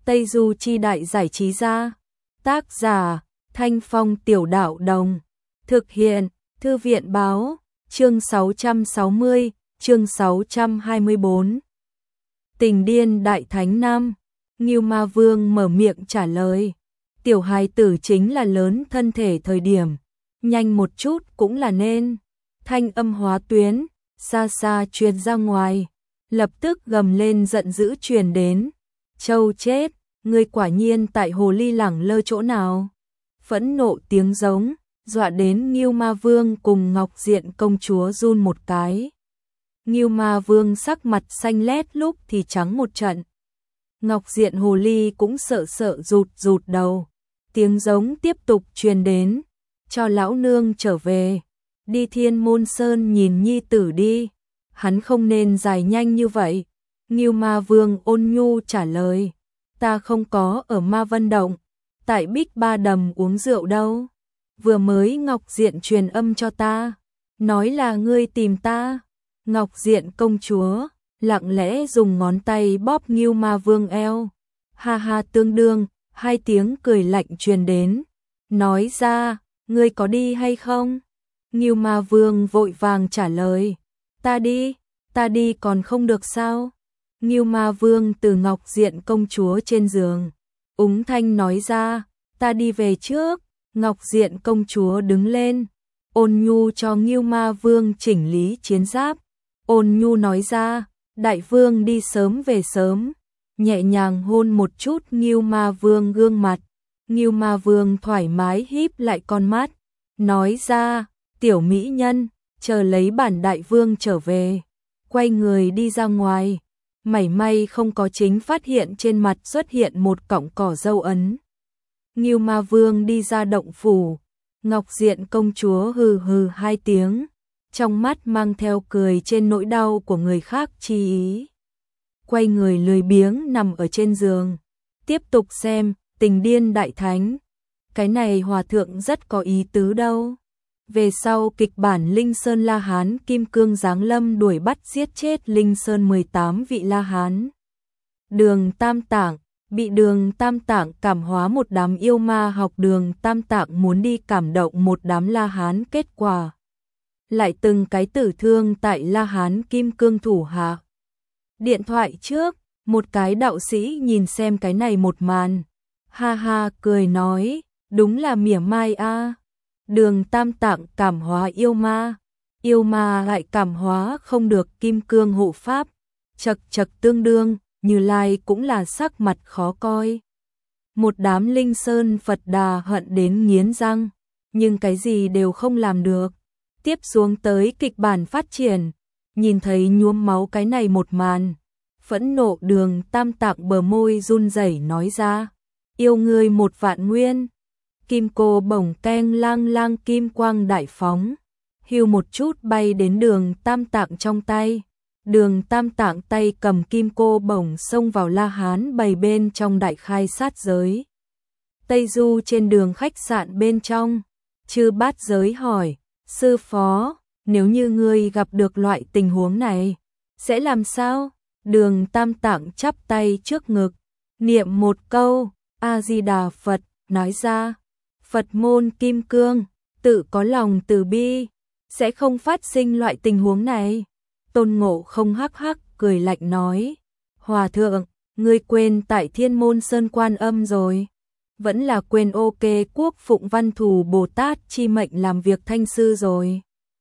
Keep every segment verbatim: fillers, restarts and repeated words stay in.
Tây Du chi đại giải trí gia. Tác giả Thanh Phong Tiểu Đạo Đồng. Thực hiện Thư viện Báo. Chương sáu trăm sáu mươi, chương sáu trăm hai mươi bốn. Tình điên đại thánh năm. Ngưu Ma Vương mở miệng trả lời. Tiểu hài tử chính là lớn thân thể thời điểm, nhanh một chút cũng là nên. Thanh âm hóa tuyến, xa xa truyền ra ngoài, lập tức gầm lên giận dữ truyền đến. Châu chết, ngươi quả nhiên tại hồ ly lẳng lơ chỗ nào? Phẫn nộ tiếng giống, dọa đến Ngưu Ma Vương cùng Ngọc Diện công chúa run một cái. Ngưu Ma Vương sắc mặt xanh lét lúc thì trắng một trận. Ngọc Diện hồ ly cũng sợ sợ rụt rụt đầu. Tiếng giống tiếp tục truyền đến. Cho lão nương trở về. Đi Thiên Môn Sơn nhìn nhi tử đi. Hắn không nên dài nhanh như vậy. Ngưu Ma Vương ôn nhu trả lời. Ta không có ở Ma Vân Động. Tại Bích Ba Đầm uống rượu đâu. Vừa mới Ngọc Diện truyền âm cho ta. Nói là ngươi tìm ta. Ngọc Diện công chúa lặng lẽ dùng ngón tay bóp Ngưu Ma Vương eo. Ha ha tương đương, hai tiếng cười lạnh truyền đến. Nói ra, ngươi có đi hay không? Ngưu Ma Vương vội vàng trả lời. Ta đi, ta đi còn không được sao? Ngưu Ma Vương từ Ngọc Diện công chúa trên giường úng thanh nói ra, ta đi về trước. Ngọc Diện công chúa đứng lên, ôn nhu cho Ngưu Ma Vương chỉnh lý chiến giáp. Ôn nhu nói ra, đại vương đi sớm về sớm. Nhẹ nhàng hôn một chút Ngưu Ma Vương gương mặt. Ngưu Ma Vương thoải mái híp lại con mắt, nói ra, tiểu mỹ nhân, chờ lấy bản đại vương trở về. Quay người đi ra ngoài, mảy may không có chính phát hiện trên mặt xuất hiện một cọng cỏ dâu ấn. Ngưu Ma Vương đi ra động phủ, Ngọc Diện công chúa hừ hừ hai tiếng, trong mắt mang theo cười trên nỗi đau của người khác chi ý. Quay người lười biếng nằm ở trên giường, tiếp tục xem Tình Điên Đại Thánh. Cái này hòa thượng rất có ý tứ đâu. Về sau kịch bản Linh Sơn La Hán Kim Cương giáng lâm đuổi bắt giết chết Linh Sơn mười tám vị La Hán. Đường Tam Tạng, bị Đường Tam Tạng cảm hóa một đám yêu ma học Đường Tam Tạng muốn đi cảm động một đám La Hán, kết quả lại từng cái tử thương tại La Hán Kim Cương thủ hạ. Điện thoại trước, một cái đạo sĩ nhìn xem cái này một màn, ha ha cười nói, đúng là mỉa mai a. Đường Tam Tạng cảm hóa yêu ma, yêu ma lại cảm hóa không được Kim Cương hộ pháp, chật chật tương đương, Như Lai cũng là sắc mặt khó coi. Một đám Linh Sơn Phật Đà hận đến nghiến răng, nhưng cái gì đều không làm được. Tiếp xuống tới kịch bản phát triển, nhìn thấy nhuốm máu cái này một màn, phẫn nộ Đường Tam Tạng bờ môi run rẩy nói ra, yêu ngươi một vạn nguyên. Kim cô bổng keng lang lang kim quang đại phóng, hưu một chút bay đến Đường Tam Tạng trong tay. Đường Tam Tạng tay cầm kim cô bổng xông vào La Hán bầy bên trong đại khai sát giới. Tây Du trên đường khách sạn bên trong, Chư Bát Giới hỏi, sư phó, nếu như ngươi gặp được loại tình huống này, sẽ làm sao? Đường Tam Tạng chắp tay trước ngực, niệm một câu, A-di-đà Phật, nói ra, Phật môn Kim Cương, tự có lòng từ bi, sẽ không phát sinh loại tình huống này. Tôn Ngộ Không hắc hắc cười lạnh nói, Hòa thượng, ngươi quên tại Thiên Môn Sơn Quan Âm rồi, vẫn là quên OK Quốc Phụng Văn Thù Bồ Tát chi mệnh làm việc thanh sư rồi.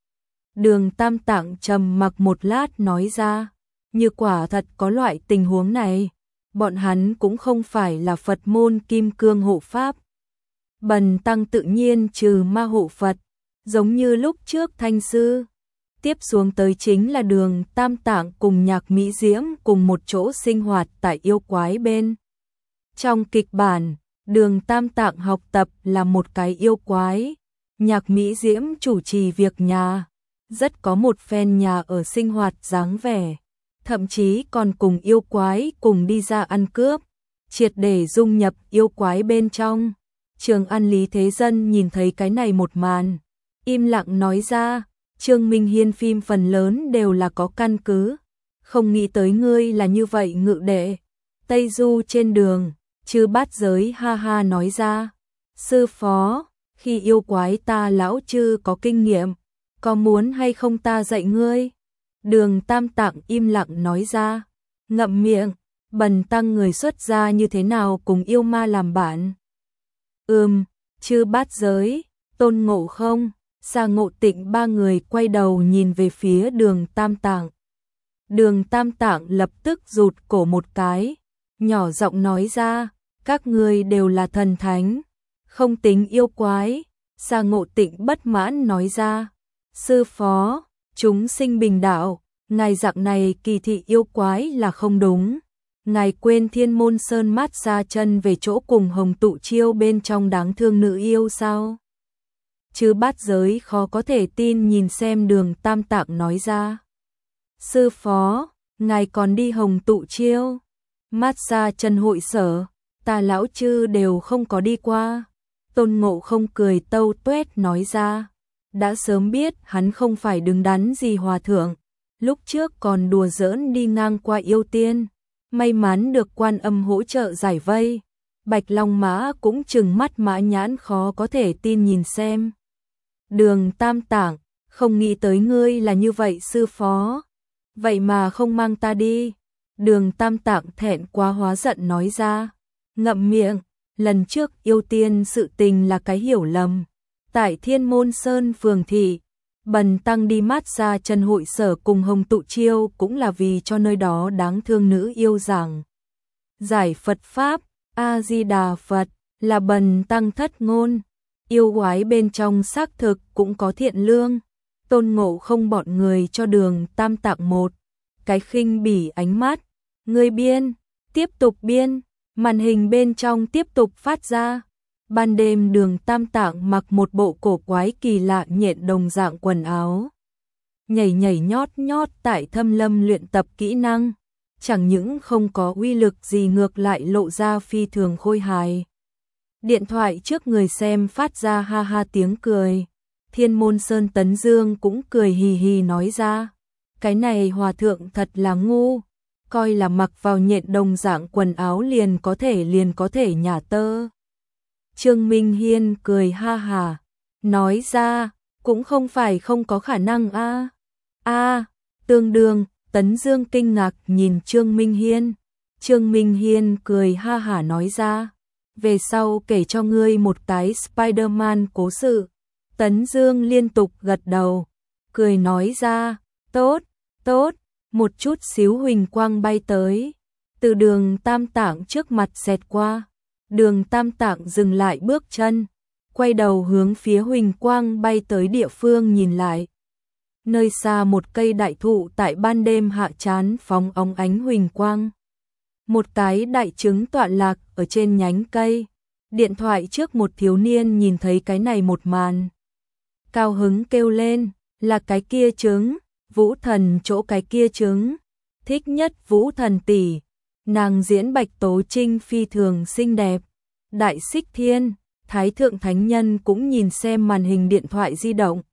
Đường Tam Tạng trầm mặc một lát nói ra, như quả thật có loại tình huống này, bọn hắn cũng không phải là Phật môn Kim Cương hộ pháp. Bần tăng tự nhiên trừ ma hộ Phật, giống như lúc trước thanh sư. Tiếp xuống tới chính là Đường Tam Tạng cùng Nhạc Mỹ Diễm cùng một chỗ sinh hoạt tại yêu quái bên. Trong kịch bản, Đường Tam Tạng học tập là một cái yêu quái, Nhạc Mỹ Diễm chủ trì việc nhà, rất có một phen nhà ở sinh hoạt dáng vẻ, thậm chí còn cùng yêu quái cùng đi ra ăn cướp, triệt để dung nhập yêu quái bên trong. Trường An Lý Thế Dân nhìn thấy cái này một màn, im lặng nói ra, Trương Minh Hiên phim phần lớn đều là có căn cứ, không nghĩ tới ngươi là như vậy ngự đệ. Tây Du trên đường, Chư Bát Giới ha ha nói ra, sư phó, khi yêu quái ta lão chư có kinh nghiệm, có muốn hay không ta dạy ngươi? Đường Tam Tạng im lặng nói ra, ngậm miệng, bần tăng người xuất gia như thế nào cùng yêu ma làm bạn? Ừm, Chư Bát Giới, Tôn Ngộ Không, Sa Ngộ Tịnh ba người quay đầu nhìn về phía Đường Tam Tạng. Đường Tam Tạng lập tức rụt cổ một cái, nhỏ giọng nói ra, các ngươi đều là thần thánh, không tính yêu quái. Sa Ngộ Tịnh bất mãn nói ra, sư phó, chúng sinh bình đạo, ngài dạng này kỳ thị yêu quái là không đúng. Ngài quên Thiên Môn Sơn mát xa chân về chỗ cùng Hồng Tụ Chiêu bên trong đáng thương nữ yêu sao? Chư Bát Giới khó có thể tin nhìn xem Đường Tam Tạng nói ra. Sư phó, ngài còn đi Hồng Tụ Chiêu, mát xa chân hội sở, ta lão chư đều không có đi qua. Tôn Ngộ Không cười tâu tuét nói ra, đã sớm biết hắn không phải đứng đắn gì hòa thượng, lúc trước còn đùa giỡn đi ngang qua yêu tiên, may mắn được Quan Âm hỗ trợ giải vây. Bạch Long Mã cũng trừng mắt mã nhãn khó có thể tin nhìn xem. Đường Tam Tạng, không nghĩ tới ngươi là như vậy sư phó, vậy mà không mang ta đi. Đường Tam Tạng thẹn quá hóa giận nói ra, ngậm miệng, lần trước yêu tiên sự tình là cái hiểu lầm. Tại Thiên Môn Sơn phường thị, bần tăng đi mát xa chân hội sở cùng Hồng Tụ Chiêu cũng là vì cho nơi đó đáng thương nữ yêu giảng giải Phật Pháp, A-di-đà Phật, là bần tăng thất ngôn. Yêu quái bên trong xác thực cũng có thiện lương. Tôn Ngộ Không bọn người cho Đường Tam Tạng một cái khinh bỉ ánh mắt. Người biên, tiếp tục biên, màn hình bên trong tiếp tục phát ra. Ban đêm Đường Tam Tạng mặc một bộ cổ quái kỳ lạ nhện đồng dạng quần áo, nhảy nhảy nhót nhót tại Thâm Lâm luyện tập kỹ năng, chẳng những không có uy lực gì ngược lại lộ ra phi thường khôi hài. Điện thoại trước người xem phát ra ha ha tiếng cười. Thiên Môn Sơn Tấn Dương cũng cười hì hì nói ra, cái này hòa thượng thật là ngu, coi là mặc vào nhện đồng dạng quần áo liền có thể liền có thể nhả tơ. Trương Minh Hiên cười ha hà, nói ra, cũng không phải không có khả năng a. A, tương đương. Tấn Dương kinh ngạc nhìn Trương Minh Hiên. Trương Minh Hiên cười ha hả nói ra, về sau kể cho ngươi một cái Spider-Man cố sự. Tấn Dương liên tục gật đầu, cười nói ra, tốt, tốt. Một chút xíu huỳnh quang bay tới, từ Đường Tam Tạng trước mặt xẹt qua. Đường Tam Tạng dừng lại bước chân, quay đầu hướng phía huỳnh quang bay tới địa phương nhìn lại. Nơi xa một cây đại thụ tại ban đêm hạ chán phóng óng ánh huỳnh quang. Một cái đại trứng tọa lạc ở trên nhánh cây. Điện thoại trước một thiếu niên nhìn thấy cái này một màn, cao hứng kêu lên, là cái kia trứng, Vũ Thần chỗ cái kia trứng, thích nhất Vũ Thần tỷ, nàng diễn Bạch Tố Trinh phi thường xinh đẹp. Đại Xích Thiên, Thái Thượng Thánh Nhân cũng nhìn xem màn hình điện thoại di động,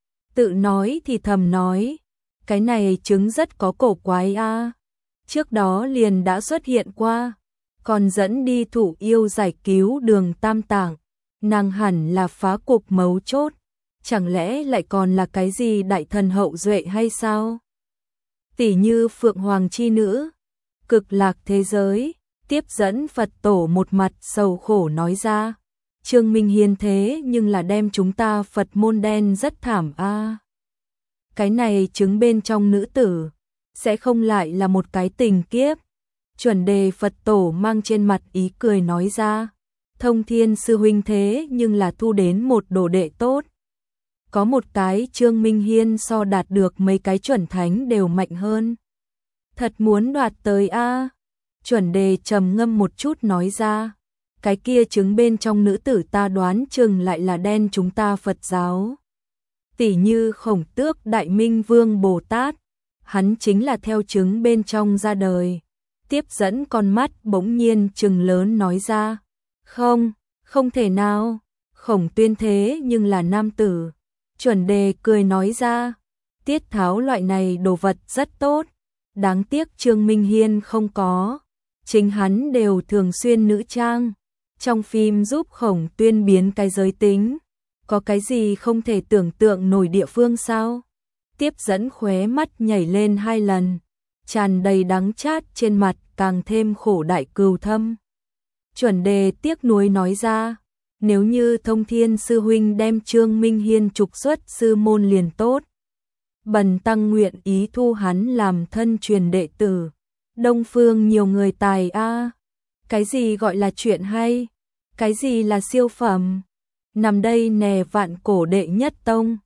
tự nói thì thầm nói, cái này trứng rất có cổ quái a, trước đó liền đã xuất hiện qua, còn dẫn đi thủ yêu giải cứu Đường Tam Tạng, nàng hẳn là phá cục mấu chốt, chẳng lẽ lại còn là cái gì đại thần hậu duệ hay sao? Tỷ như Phượng Hoàng chi nữ, Cực Lạc thế giới. Tiếp dẫn Phật tổ một mặt sầu khổ nói ra, Trương Minh Hiên thế nhưng là đem chúng ta Phật môn đen rất thảm a. À. Cái này chứng bên trong nữ tử, sẽ không lại là một cái tình kiếp. Chuẩn đề Phật tổ mang trên mặt ý cười nói ra, Thông Thiên sư huynh thế nhưng là thu đến một đồ đệ tốt. Có một cái Trương Minh Hiên so đạt được mấy cái chuẩn thánh đều mạnh hơn. Thật muốn đoạt tới a. À. Chuẩn đề trầm ngâm một chút nói ra, cái kia trứng bên trong nữ tử ta đoán chừng lại là đen chúng ta Phật giáo. Tỷ như Khổng Tước Đại Minh Vương Bồ Tát, hắn chính là theo trứng bên trong ra đời. Tiếp dẫn con mắt bỗng nhiên trừng lớn nói ra, không, không thể nào, Khổng Tuyên thế nhưng là nam tử. Chuẩn đề cười nói ra, tiết tháo loại này đồ vật rất tốt, đáng tiếc Trương Minh Hiên không có. chính hắn đều thường xuyên nữ trang. Trong phim giúp Khổng Tuyên biến cái giới tính, có cái gì không thể tưởng tượng nổi địa phương sao? Tiếp dẫn khóe mắt nhảy lên hai lần, tràn đầy đắng chát trên mặt càng thêm khổ đại cừu thâm. Chuẩn Đề tiếc nuối nói ra, nếu như Thông Thiên sư huynh đem Trương Minh Hiên trục xuất sư môn liền tốt. Bần tăng nguyện ý thu hắn làm thân truyền đệ tử. Đông phương nhiều người tài a. Cái gì gọi là chuyện hay? Cái gì là siêu phẩm? Nằm đây nè vạn cổ đệ nhất tông,